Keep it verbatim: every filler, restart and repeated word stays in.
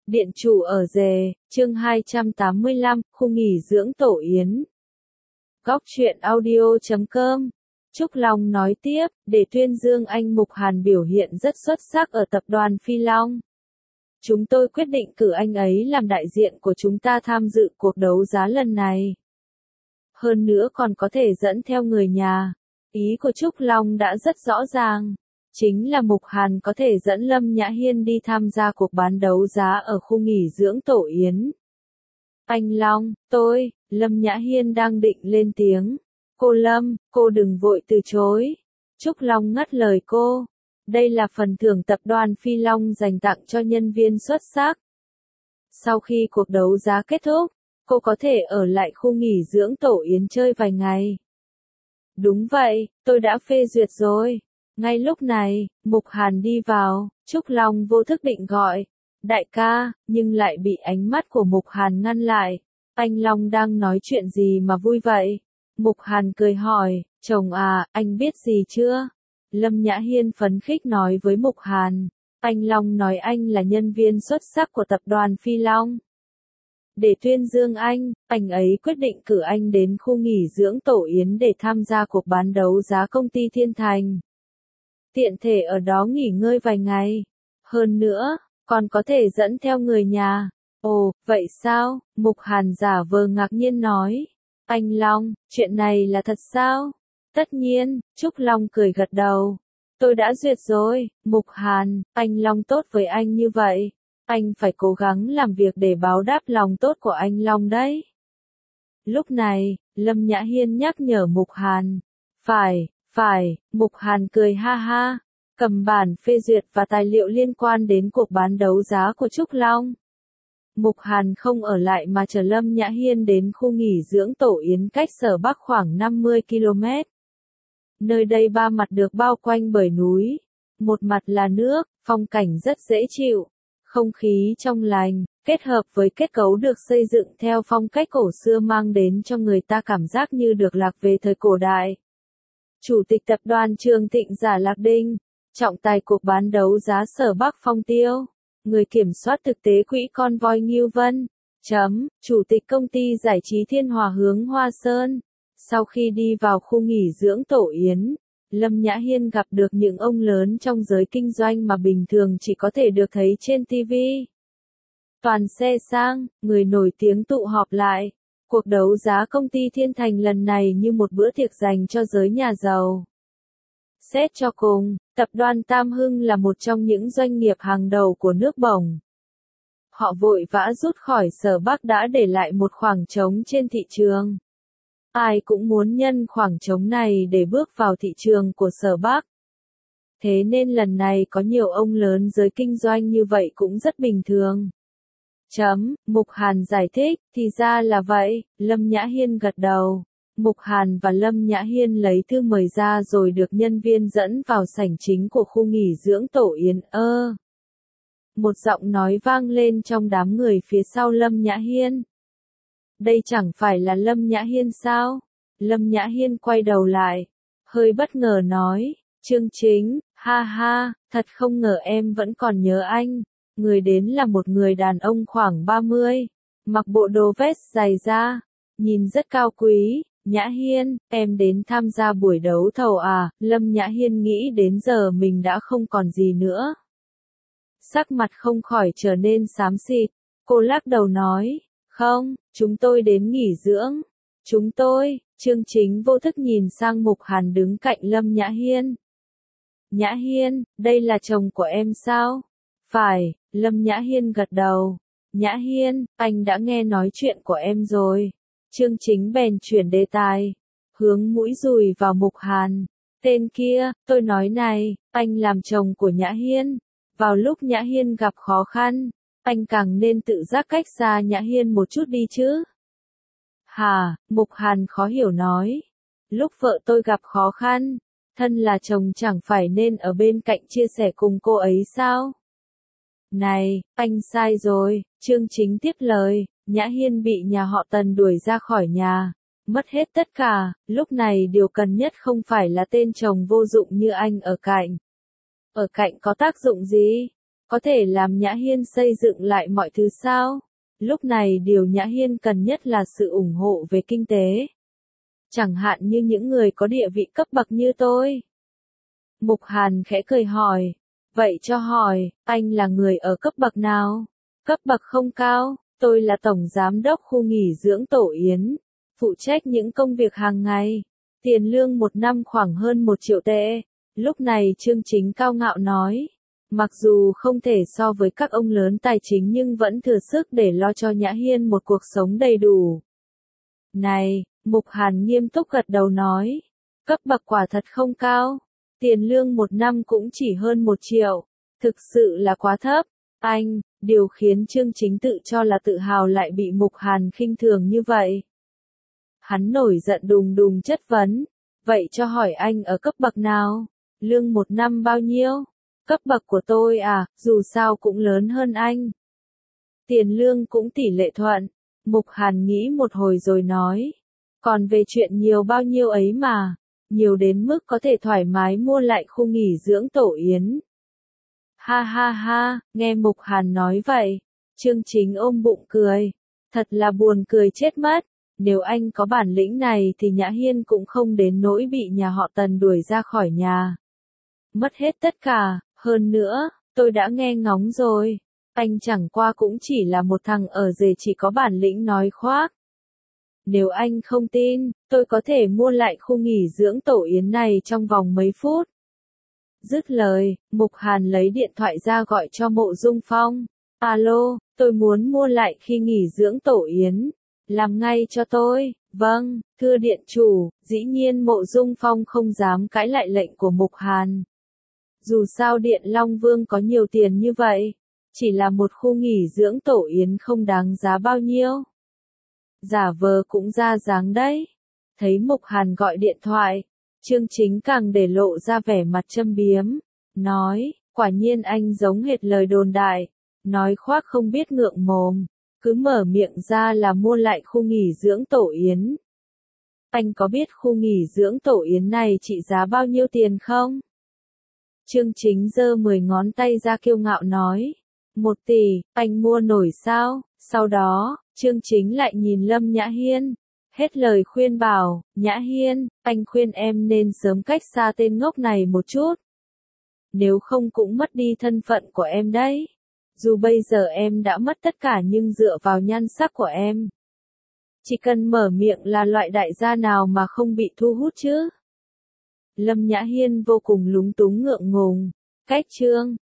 Điện chủ ở Dề, chương hai trăm tám mươi lăm, khu nghỉ dưỡng Tổ Yến. Góc truyện audio chấm com. Trúc Long nói tiếp, để tuyên dương anh Mục Hàn biểu hiện rất xuất sắc ở tập đoàn Phi Long. Chúng tôi quyết định cử anh ấy làm đại diện của chúng ta tham dự cuộc đấu giá lần này. Hơn nữa còn có thể dẫn theo người nhà. Ý của Trúc Long đã rất rõ ràng. Chính là Mục Hàn có thể dẫn Lâm Nhã Hiên đi tham gia cuộc bán đấu giá ở khu nghỉ dưỡng Tổ Yến. Anh Long, tôi, Lâm Nhã Hiên đang định lên tiếng. Cô Lâm, cô đừng vội từ chối. Trúc Long ngắt lời cô. Đây là phần thưởng tập đoàn Phi Long dành tặng cho nhân viên xuất sắc. Sau khi cuộc đấu giá kết thúc, cô có thể ở lại khu nghỉ dưỡng Tổ Yến chơi vài ngày. Đúng vậy, tôi đã phê duyệt rồi. Ngay lúc này, Mục Hàn đi vào, Trúc Long vô thức định gọi. Đại ca, nhưng lại bị ánh mắt của Mục Hàn ngăn lại. Anh Long đang nói chuyện gì mà vui vậy? Mục Hàn cười hỏi, chồng à, anh biết gì chưa? Lâm Nhã Hiên phấn khích nói với Mục Hàn. Anh Long nói anh là nhân viên xuất sắc của tập đoàn Phi Long. Để tuyên dương anh, anh ấy quyết định cử anh đến khu nghỉ dưỡng Tổ Yến để tham gia cuộc bán đấu giá công ty Thiên Thành. Tiện thể ở đó nghỉ ngơi vài ngày. Hơn nữa, còn có thể dẫn theo người nhà. Ồ, vậy sao? Mục Hàn giả vờ ngạc nhiên nói. Anh Long, chuyện này là thật sao? Tất nhiên, Trúc Long cười gật đầu. Tôi đã duyệt rồi, Mục Hàn, anh Long tốt với anh như vậy. Anh phải cố gắng làm việc để báo đáp lòng tốt của anh Long đấy. Lúc này, Lâm Nhã Hiên nhắc nhở Mục Hàn. Phải, phải, Mục Hàn cười ha ha. Cầm bản phê duyệt và tài liệu liên quan đến cuộc bán đấu giá của Trúc Long. Mục Hàn không ở lại mà chở Lâm Nhã Hiên đến khu nghỉ dưỡng Tổ Yến cách Sở Bắc khoảng năm mươi ki lô mét. Nơi đây ba mặt được bao quanh bởi núi. Một mặt là nước, phong cảnh rất dễ chịu. Không khí trong lành, kết hợp với kết cấu được xây dựng theo phong cách cổ xưa mang đến cho người ta cảm giác như được lạc về thời cổ đại. Chủ tịch tập đoàn Trường Thịnh Giả Lạc Đinh, trọng tài cuộc bán đấu giá Sở Bắc Phong Tiêu, người kiểm soát thực tế quỹ con voi Ngưu Vân, chấm, chủ tịch công ty giải trí Thiên Hòa Hướng Hoa Sơn. Sau khi đi vào khu nghỉ dưỡng Tổ Yến, Lâm Nhã Hiên gặp được những ông lớn trong giới kinh doanh mà bình thường chỉ có thể được thấy trên ti vi. Toàn xe sang, người nổi tiếng tụ họp lại. Cuộc đấu giá công ty Thiên Thành lần này như một bữa tiệc dành cho giới nhà giàu. Xét cho cùng, tập đoàn Tam Hưng là một trong những doanh nghiệp hàng đầu của nước Bồng. Họ vội vã rút khỏi Sở Bắc đã để lại một khoảng trống trên thị trường. Ai cũng muốn nhân khoảng trống này để bước vào thị trường của Sở Bắc. Thế nên lần này có nhiều ông lớn giới kinh doanh như vậy cũng rất bình thường. Chấm, Mục Hàn giải thích, thì ra là vậy, Lâm Nhã Hiên gật đầu. Mục Hàn và Lâm Nhã Hiên lấy thư mời ra rồi được nhân viên dẫn vào sảnh chính của khu nghỉ dưỡng Tổ Yến. Ơ. Một giọng nói vang lên trong đám người phía sau Lâm Nhã Hiên. Đây chẳng phải là Lâm Nhã Hiên sao? Lâm Nhã Hiên quay đầu lại, hơi bất ngờ nói, Chương Chính, ha ha, thật không ngờ em vẫn còn nhớ anh. Người đến là một người đàn ông khoảng ba mươi, mặc bộ đồ vest dày da, nhìn rất cao quý. Nhã Hiên, em đến tham gia buổi đấu thầu à? Lâm Nhã Hiên nghĩ đến giờ mình đã không còn gì nữa. Sắc mặt không khỏi trở nên xám xịt, cô lắc đầu nói, không, chúng tôi đến nghỉ dưỡng. Chúng tôi, Chương Chính vô thức nhìn sang Mục Hàn đứng cạnh Lâm Nhã Hiên. Nhã Hiên, đây là chồng của em sao? Phải, Lâm Nhã Hiên gật đầu. Nhã Hiên, anh đã nghe nói chuyện của em rồi. Chương Chính bèn chuyển đề tài, hướng mũi dùi vào Mục Hàn. Tên kia, tôi nói này, anh làm chồng của Nhã Hiên. Vào lúc Nhã Hiên gặp khó khăn, anh càng nên tự giác cách xa Nhã Hiên một chút đi chứ. Hà, Mục Hàn khó hiểu nói. Lúc vợ tôi gặp khó khăn, thân là chồng chẳng phải nên ở bên cạnh chia sẻ cùng cô ấy sao? Này, anh sai rồi, Chương Chính tiếp lời. Nhã Hiên bị nhà họ Tần đuổi ra khỏi nhà, mất hết tất cả, lúc này điều cần nhất không phải là tên chồng vô dụng như anh ở cạnh. Ở cạnh có tác dụng gì? Có thể làm Nhã Hiên xây dựng lại mọi thứ sao? Lúc này điều Nhã Hiên cần nhất là sự ủng hộ về kinh tế. Chẳng hạn như những người có địa vị cấp bậc như tôi. Mục Hàn khẽ cười hỏi. Vậy cho hỏi, anh là người ở cấp bậc nào? Cấp bậc không cao, tôi là tổng giám đốc khu nghỉ dưỡng Tổ Yến, phụ trách những công việc hàng ngày. Tiền lương một năm khoảng hơn một triệu tệ. Lúc này Chương Chính cao ngạo nói. Mặc dù không thể so với các ông lớn tài chính nhưng vẫn thừa sức để lo cho Nhã Hiên một cuộc sống đầy đủ. Này, Mục Hàn nghiêm túc gật đầu nói. Cấp bậc quả thật không cao. Tiền lương một năm cũng chỉ hơn một triệu. Thực sự là quá thấp. Anh, điều khiến Chương Chính tự cho là tự hào lại bị Mục Hàn khinh thường như vậy. Hắn nổi giận đùng đùng chất vấn. Vậy cho hỏi anh ở cấp bậc nào? Lương một năm bao nhiêu? Cấp bậc của tôi à, dù sao cũng lớn hơn anh. Tiền lương cũng tỷ lệ thuận. Mục Hàn nghĩ một hồi rồi nói. Còn về chuyện nhiều bao nhiêu ấy mà. Nhiều đến mức có thể thoải mái mua lại khu nghỉ dưỡng Tổ Yến. Ha ha ha, nghe Mục Hàn nói vậy. Chương Chính ôm bụng cười. Thật là buồn cười chết mất. Nếu anh có bản lĩnh này thì Nhã Hiên cũng không đến nỗi bị nhà họ Tần đuổi ra khỏi nhà. Mất hết tất cả, hơn nữa, tôi đã nghe ngóng rồi. Anh chẳng qua cũng chỉ là một thằng ở rể chỉ có bản lĩnh nói khoác. Nếu anh không tin, tôi có thể mua lại khu nghỉ dưỡng Tổ Yến này trong vòng mấy phút. Dứt lời, Mục Hàn lấy điện thoại ra gọi cho Mộ Dung Phong. Alo, tôi muốn mua lại khi nghỉ dưỡng Tổ Yến. Làm ngay cho tôi. Vâng, thưa điện chủ. Dĩ nhiên Mộ Dung Phong không dám cãi lại lệnh của Mục Hàn. Dù sao Điện Long Vương có nhiều tiền như vậy, chỉ là một khu nghỉ dưỡng Tổ Yến không đáng giá bao nhiêu. Giả vờ cũng ra dáng đấy. Thấy Mục Hàn gọi điện thoại, Chương Chính càng để lộ ra vẻ mặt châm biếm. Nói, quả nhiên anh giống hệt lời đồn đại. Nói khoác không biết ngượng mồm. Cứ mở miệng ra là mua lại khu nghỉ dưỡng Tổ Yến. Anh có biết khu nghỉ dưỡng Tổ Yến này trị giá bao nhiêu tiền không? Chương Chính giơ mười ngón tay ra kiêu ngạo nói. Một tỷ, anh mua nổi sao? Sau đó, Chương Chính lại nhìn Lâm Nhã Hiên. Hết lời khuyên bảo, Nhã Hiên, anh khuyên em nên sớm cách xa tên ngốc này một chút. Nếu không cũng mất đi thân phận của em đấy. Dù bây giờ em đã mất tất cả nhưng dựa vào nhan sắc của em. Chỉ cần mở miệng là loại đại gia nào mà không bị thu hút chứ. Lâm Nhã Hiên vô cùng lúng túng ngượng ngùng. Cách chương.